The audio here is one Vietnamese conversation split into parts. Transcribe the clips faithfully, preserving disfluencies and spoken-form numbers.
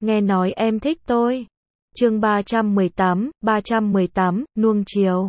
nghe nói em thích tôi. Chương ba trăm mười tám, ba trăm mười tám, nuông chiều.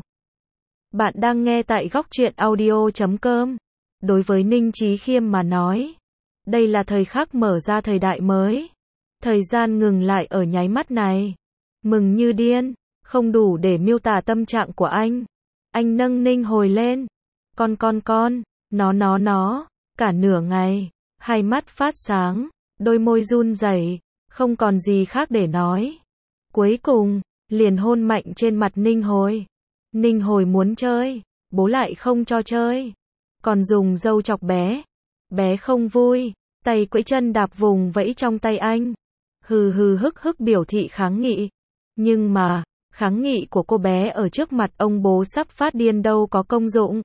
Bạn đang nghe tại góc truyện audio chấm com. Đối với Ninh Chí Khiêm mà nói, đây là thời khắc mở ra thời đại mới. Thời gian ngừng lại ở nháy mắt này. Mừng như điên, không đủ để miêu tả tâm trạng của anh. Anh nâng Ninh Hồi lên. Con con con, nó nó nó, cả nửa ngày, hai mắt phát sáng, đôi môi run rẩy, không còn gì khác để nói. Cuối cùng, liền hôn mạnh trên mặt Ninh Hồi. Ninh Hồi muốn chơi, bố lại không cho chơi. Còn dùng dâu chọc bé. Bé không vui, tay quẫy chân đạp vùng vẫy trong tay anh. Hừ hừ hức hức biểu thị kháng nghị. Nhưng mà, kháng nghị của cô bé ở trước mặt ông bố sắp phát điên đâu có công dụng.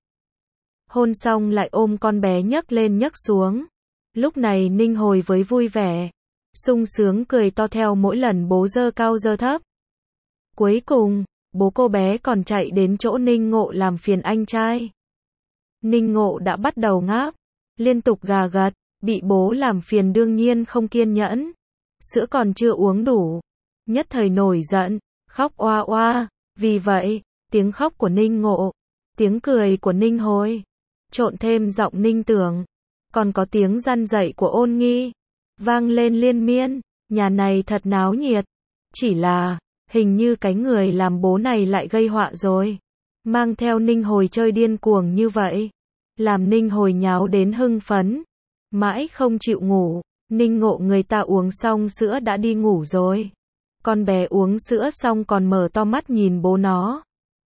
Hôn xong lại ôm con bé nhấc lên nhấc xuống. Lúc này Ninh Hồi với vui vẻ, sung sướng cười to theo mỗi lần bố giơ cao giơ thấp. Cuối cùng, bố cô bé còn chạy đến chỗ Ninh Ngộ làm phiền anh trai. Ninh Ngộ đã bắt đầu ngáp, liên tục gà gật, bị bố làm phiền đương nhiên không kiên nhẫn. Sữa còn chưa uống đủ, nhất thời nổi giận, khóc oa oa. Vì vậy, tiếng khóc của Ninh Ngộ, tiếng cười của Ninh Hồi, trộn thêm giọng Ninh Tưởng, còn có tiếng răn dạy của Ôn Nghi, vang lên liên miên. Nhà này thật náo nhiệt. Chỉ là, hình như cái người làm bố này lại gây họa rồi. Mang theo Ninh Hồi chơi điên cuồng như vậy, làm Ninh Hồi nháo đến hưng phấn, mãi không chịu ngủ. Ninh Ngộ người ta uống xong sữa đã đi ngủ rồi. Con bé uống sữa xong còn mở to mắt nhìn bố nó.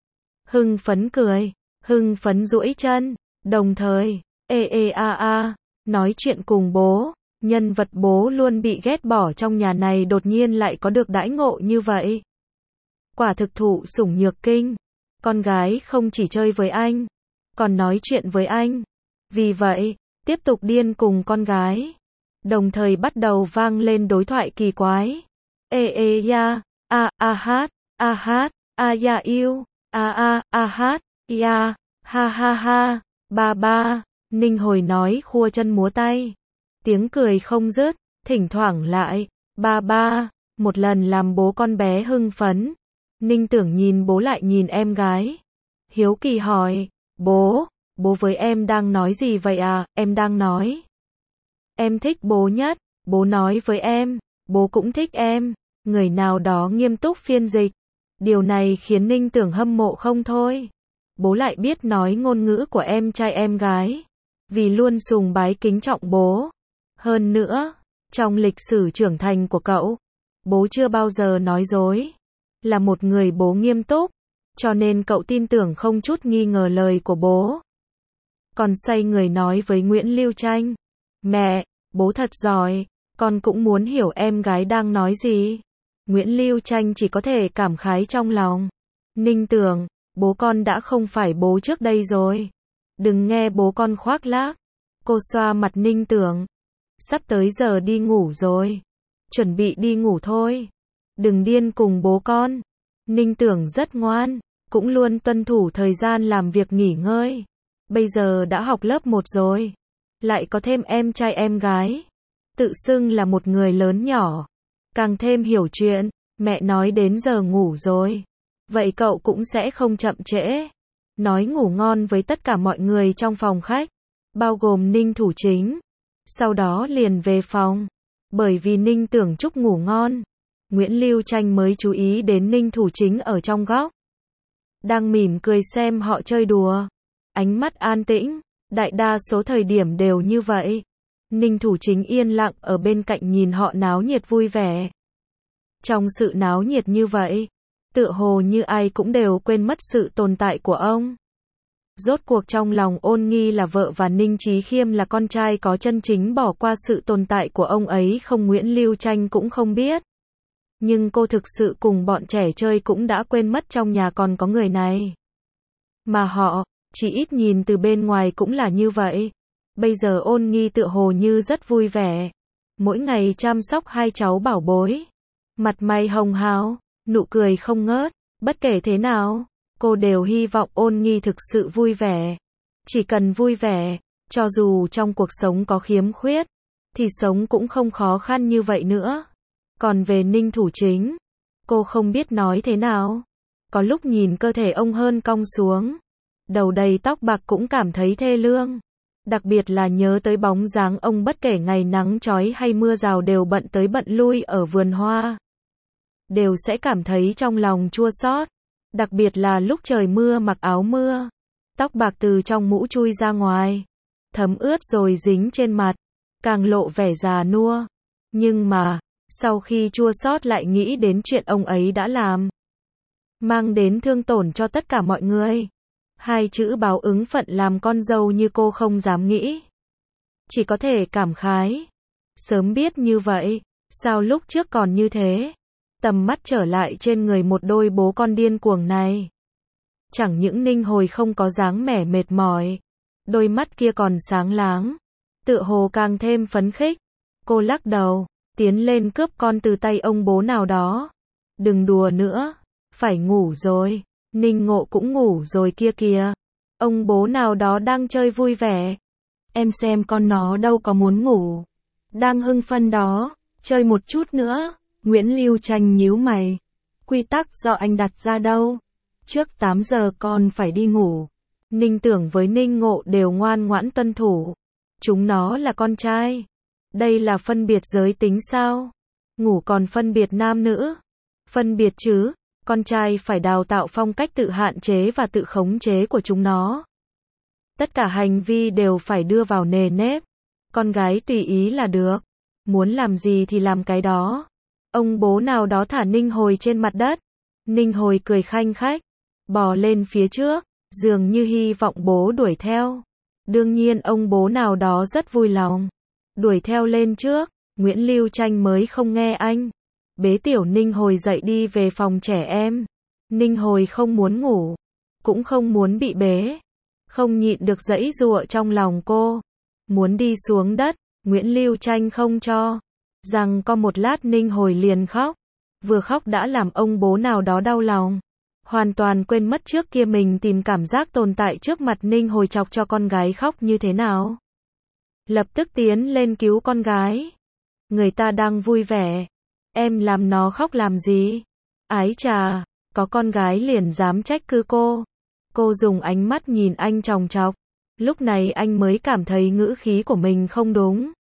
Hưng phấn cười, hưng phấn duỗi chân, đồng thời, ê ê a a, nói chuyện cùng bố. Nhân vật bố luôn bị ghét bỏ trong nhà này đột nhiên lại có được đãi ngộ như vậy. Quả thực thụ sủng nhược kinh. Con gái không chỉ chơi với anh, còn nói chuyện với anh. Vì vậy, tiếp tục điên cùng con gái. Đồng thời bắt đầu vang lên đối thoại kỳ quái. Ê ê ya, a a hát, a hát, a ya yêu, a a a hát, ya, ha ha ha, ba ba. Ninh Hồi nói khua chân múa tay. Tiếng cười không dứt, thỉnh thoảng lại, ba ba, một lần làm bố con bé hưng phấn. Ninh Tưởng nhìn bố lại nhìn em gái. Hiếu kỳ hỏi, bố, bố với em đang nói gì vậy à? Em đang nói, em thích bố nhất. Bố nói với em, bố cũng thích em. Người nào đó nghiêm túc phiên dịch. Điều này khiến Ninh Tưởng hâm mộ không thôi. Bố lại biết nói ngôn ngữ của em trai em gái, vì luôn sùng bái kính trọng bố. Hơn nữa, trong lịch sử trưởng thành của cậu, bố chưa bao giờ nói dối. Là một người bố nghiêm túc, cho nên cậu tin tưởng không chút nghi ngờ lời của bố. Còn xoay người nói với Nguyễn Lưu Tranh, mẹ, bố thật giỏi, con cũng muốn hiểu em gái đang nói gì. Nguyễn Lưu Tranh chỉ có thể cảm khái trong lòng. Ninh Tưởng, bố con đã không phải bố trước đây rồi. Đừng nghe bố con khoác lác. Cô xoa mặt Ninh Tưởng. Sắp tới giờ đi ngủ rồi. Chuẩn bị đi ngủ thôi. Đừng điên cùng bố con. Ninh Tưởng rất ngoan, cũng luôn tuân thủ thời gian làm việc nghỉ ngơi. Bây giờ đã học lớp một rồi. Lại có thêm em trai em gái. Tự xưng là một người lớn nhỏ. Càng thêm hiểu chuyện. Mẹ nói đến giờ ngủ rồi. Vậy cậu cũng sẽ không chậm trễ. Nói ngủ ngon với tất cả mọi người trong phòng khách, bao gồm Ninh Thủ Chính. Sau đó liền về phòng. Bởi vì Ninh Tưởng chúc ngủ ngon, Nguyễn Lưu Tranh mới chú ý đến Ninh Thủ Chính ở trong góc. Đang mỉm cười xem họ chơi đùa. Ánh mắt an tĩnh, đại đa số thời điểm đều như vậy. Ninh Thủ Chính yên lặng ở bên cạnh nhìn họ náo nhiệt vui vẻ. Trong sự náo nhiệt như vậy, tựa hồ như ai cũng đều quên mất sự tồn tại của ông. Rốt cuộc trong lòng Ôn Nghi là vợ và Ninh Chí Khiêm là con trai có chân chính bỏ qua sự tồn tại của ông ấy không Nguyễn Lưu Tranh cũng không biết. Nhưng cô thực sự cùng bọn trẻ chơi cũng đã quên mất trong nhà còn có người này. Mà họ, chỉ ít nhìn từ bên ngoài cũng là như vậy. Bây giờ Ôn Nghi tựa hồ như rất vui vẻ. Mỗi ngày chăm sóc hai cháu bảo bối. Mặt mày hồng hào, nụ cười không ngớt. Bất kể thế nào, cô đều hy vọng Ôn Nghi thực sự vui vẻ. Chỉ cần vui vẻ, cho dù trong cuộc sống có khiếm khuyết, thì sống cũng không khó khăn như vậy nữa. Còn về Ninh Thủ Chính, cô không biết nói thế nào. Có lúc nhìn cơ thể ông hơn cong xuống, đầu đầy tóc bạc cũng cảm thấy thê lương. Đặc biệt là nhớ tới bóng dáng ông bất kể ngày nắng chói hay mưa rào đều bận tới bận lui ở vườn hoa. Đều sẽ cảm thấy trong lòng chua xót. Đặc biệt là lúc trời mưa mặc áo mưa, tóc bạc từ trong mũ chui ra ngoài, thấm ướt rồi dính trên mặt, càng lộ vẻ già nua. Nhưng mà, sau khi chua xót lại nghĩ đến chuyện ông ấy đã làm, mang đến thương tổn cho tất cả mọi người. Hai chữ báo ứng phận làm con dâu như cô không dám nghĩ. Chỉ có thể cảm khái. Sớm biết như vậy, sao lúc trước còn như thế? Tầm mắt trở lại trên người một đôi bố con điên cuồng này. Chẳng những Ninh Hồi không có dáng vẻ mệt mỏi, đôi mắt kia còn sáng láng, tựa hồ càng thêm phấn khích. Cô lắc đầu, tiến lên cướp con từ tay ông bố nào đó. Đừng đùa nữa, phải ngủ rồi. Ninh Ngộ cũng ngủ rồi kia kìa. Ông bố nào đó đang chơi vui vẻ. Em xem con nó đâu có muốn ngủ. Đang hưng phấn đó, chơi một chút nữa. Nguyễn Lưu Tranh nhíu mày. Quy tắc do anh đặt ra đâu? Trước tám giờ con phải đi ngủ. Ninh Tưởng với Ninh Ngộ đều ngoan ngoãn tuân thủ. Chúng nó là con trai. Đây là phân biệt giới tính sao? Ngủ còn phân biệt nam nữ? Phân biệt chứ. Con trai phải đào tạo phong cách tự hạn chế và tự khống chế của chúng nó. Tất cả hành vi đều phải đưa vào nề nếp. Con gái tùy ý là được. Muốn làm gì thì làm cái đó. Ông bố nào đó thả Ninh Hồi trên mặt đất. Ninh Hồi cười khanh khách, bò lên phía trước, dường như hy vọng bố đuổi theo. Đương nhiên ông bố nào đó rất vui lòng. Đuổi theo lên trước, Nguyễn Lưu Tranh mới không nghe anh. Bế tiểu Ninh Hồi dậy đi về phòng trẻ em. Ninh Hồi không muốn ngủ, cũng không muốn bị bế. Không nhịn được giãy giụa trong lòng cô. Muốn đi xuống đất, Nguyễn Lưu Tranh không cho. Rằng có một lát Ninh Hồi liền khóc. Vừa khóc đã làm ông bố nào đó đau lòng. Hoàn toàn quên mất trước kia mình tìm cảm giác tồn tại trước mặt Ninh Hồi chọc cho con gái khóc như thế nào. Lập tức tiến lên cứu con gái. Người ta đang vui vẻ. Em làm nó khóc làm gì? Ái chà, có con gái liền dám trách cứ cô. Cô dùng ánh mắt nhìn anh chòng chọc. Lúc này anh mới cảm thấy ngữ khí của mình không đúng.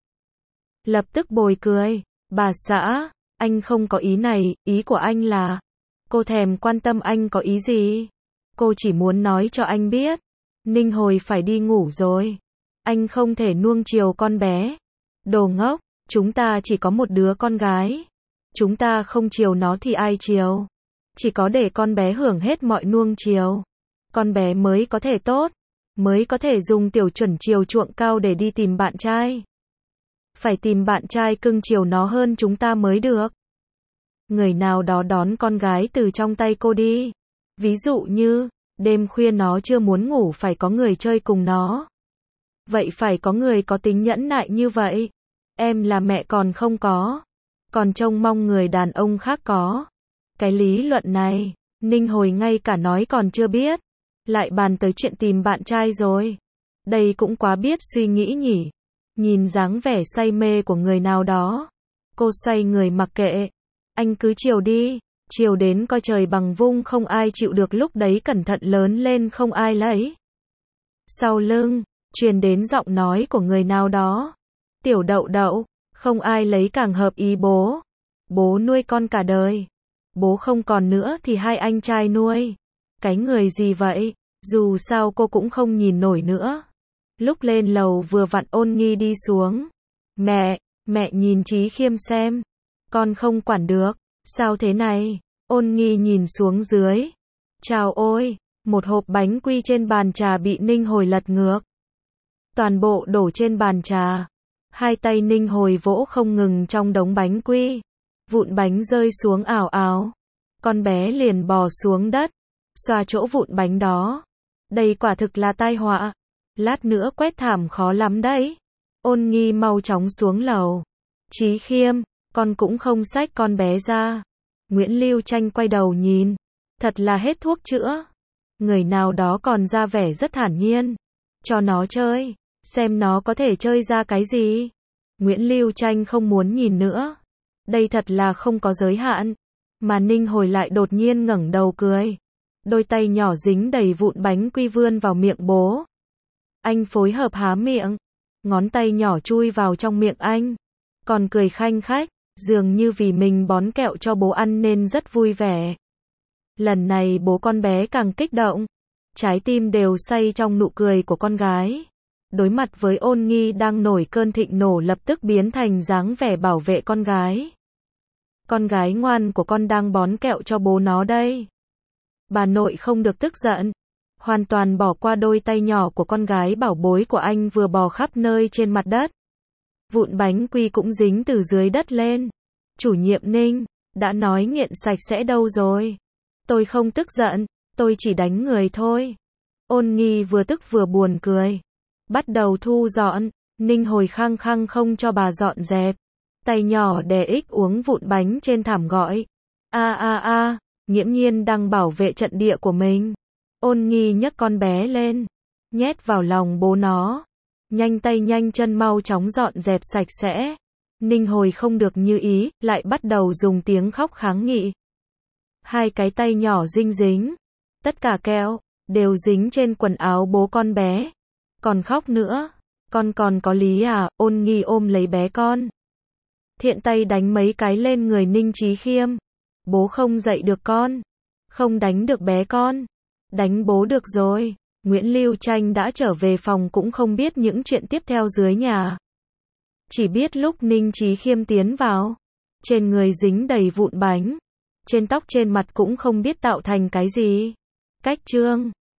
Lập tức bồi cười. Bà xã, anh không có ý này, ý của anh là... Cô thèm quan tâm anh có ý gì. Cô chỉ muốn nói cho anh biết. Ninh Hồi phải đi ngủ rồi. Anh không thể nuông chiều con bé. Đồ ngốc, chúng ta chỉ có một đứa con gái. Chúng ta không chiều nó thì ai chiều. Chỉ có để con bé hưởng hết mọi nuông chiều. Con bé mới có thể tốt. Mới có thể dùng tiểu chuẩn chiều chuộng cao để đi tìm bạn trai. Phải tìm bạn trai cưng chiều nó hơn chúng ta mới được. Người nào đó đón con gái từ trong tay cô đi. Ví dụ như, đêm khuya nó chưa muốn ngủ phải có người chơi cùng nó. Vậy phải có người có tính nhẫn nại như vậy. Em là mẹ còn không có. Còn trông mong người đàn ông khác có. Cái lý luận này, Ninh Hồi ngay cả nói còn chưa biết. Lại bàn tới chuyện tìm bạn trai rồi. Đây cũng quá biết suy nghĩ nhỉ. Nhìn dáng vẻ say mê của người nào đó. Cô xoay người mặc kệ. Anh cứ chiều đi. Chiều đến coi trời bằng vung không ai chịu được lúc đấy cẩn thận lớn lên không ai lấy. Sau lưng, truyền đến giọng nói của người nào đó. Tiểu Đậu Đậu, không ai lấy càng hợp ý bố. Bố nuôi con cả đời. Bố không còn nữa thì hai anh trai nuôi. Cái người gì vậy? Dù sao cô cũng không nhìn nổi nữa. Lúc lên lầu vừa vặn Ôn Nghi đi xuống. Mẹ, mẹ nhìn Chí Khiêm xem. Con không quản được. Sao thế này? Ôn Nghi nhìn xuống dưới. Chào ôi, một hộp bánh quy trên bàn trà bị Ninh Hồi lật ngược. Toàn bộ đổ trên bàn trà. Hai tay Ninh Hồi vỗ không ngừng trong đống bánh quy. Vụn bánh rơi xuống ào ào. Con bé liền bò xuống đất. Xoa chỗ vụn bánh đó. Đây quả thực là tai họa. Lát nữa quét thảm khó lắm đấy. Ôn Nghi mau chóng xuống lầu. Chí Khiêm, con cũng không xách con bé ra. Nguyễn Lưu Tranh quay đầu nhìn. Thật là hết thuốc chữa. Người nào đó còn ra vẻ rất thản nhiên. Cho nó chơi. Xem nó có thể chơi ra cái gì. Nguyễn Lưu Tranh không muốn nhìn nữa. Đây thật là không có giới hạn. Mà Ninh Hồi lại đột nhiên ngẩng đầu cười. Đôi tay nhỏ dính đầy vụn bánh quy vươn vào miệng bố. Anh phối hợp há miệng. Ngón tay nhỏ chui vào trong miệng anh. Còn cười khanh khách, dường như vì mình bón kẹo cho bố ăn nên rất vui vẻ. Lần này bố con bé càng kích động. Trái tim đều say trong nụ cười của con gái. Đối mặt với Ôn Nghi đang nổi cơn thịnh nổ lập tức biến thành dáng vẻ bảo vệ con gái. Con gái ngoan của con đang bón kẹo cho bố nó đây. Bà nội không được tức giận. Hoàn toàn bỏ qua đôi tay nhỏ của con gái bảo bối của anh vừa bò khắp nơi trên mặt đất. Vụn bánh quy cũng dính từ dưới đất lên. Chủ nhiệm Ninh, đã nói nghiện sạch sẽ đâu rồi. Tôi không tức giận, tôi chỉ đánh người thôi. Ôn Nghi vừa tức vừa buồn cười. Bắt đầu thu dọn, Ninh Hồi khăng khăng không cho bà dọn dẹp. Tay nhỏ đè ích uống vụn bánh trên thảm gọi. A a a, nghiễm nhiên đang bảo vệ trận địa của mình. Ôn Nghi nhấc con bé lên, nhét vào lòng bố nó. Nhanh tay nhanh chân mau chóng dọn dẹp sạch sẽ. Ninh Hồi không được như ý, lại bắt đầu dùng tiếng khóc kháng nghị. Hai cái tay nhỏ dinh dính. Tất cả kẹo, đều dính trên quần áo bố con bé. Còn khóc nữa. Con còn có lý à? Ôn Nghi ôm lấy bé con. Thiện tay đánh mấy cái lên người Ninh Chí Khiêm. Bố không dạy được con. Không đánh được bé con. Đánh bố được rồi. Nguyễn Lưu Tranh đã trở về phòng cũng không biết những chuyện tiếp theo dưới nhà. Chỉ biết lúc Ninh Chí Khiêm tiến vào. Trên người dính đầy vụn bánh. Trên tóc trên mặt cũng không biết tạo thành cái gì. Cách trương.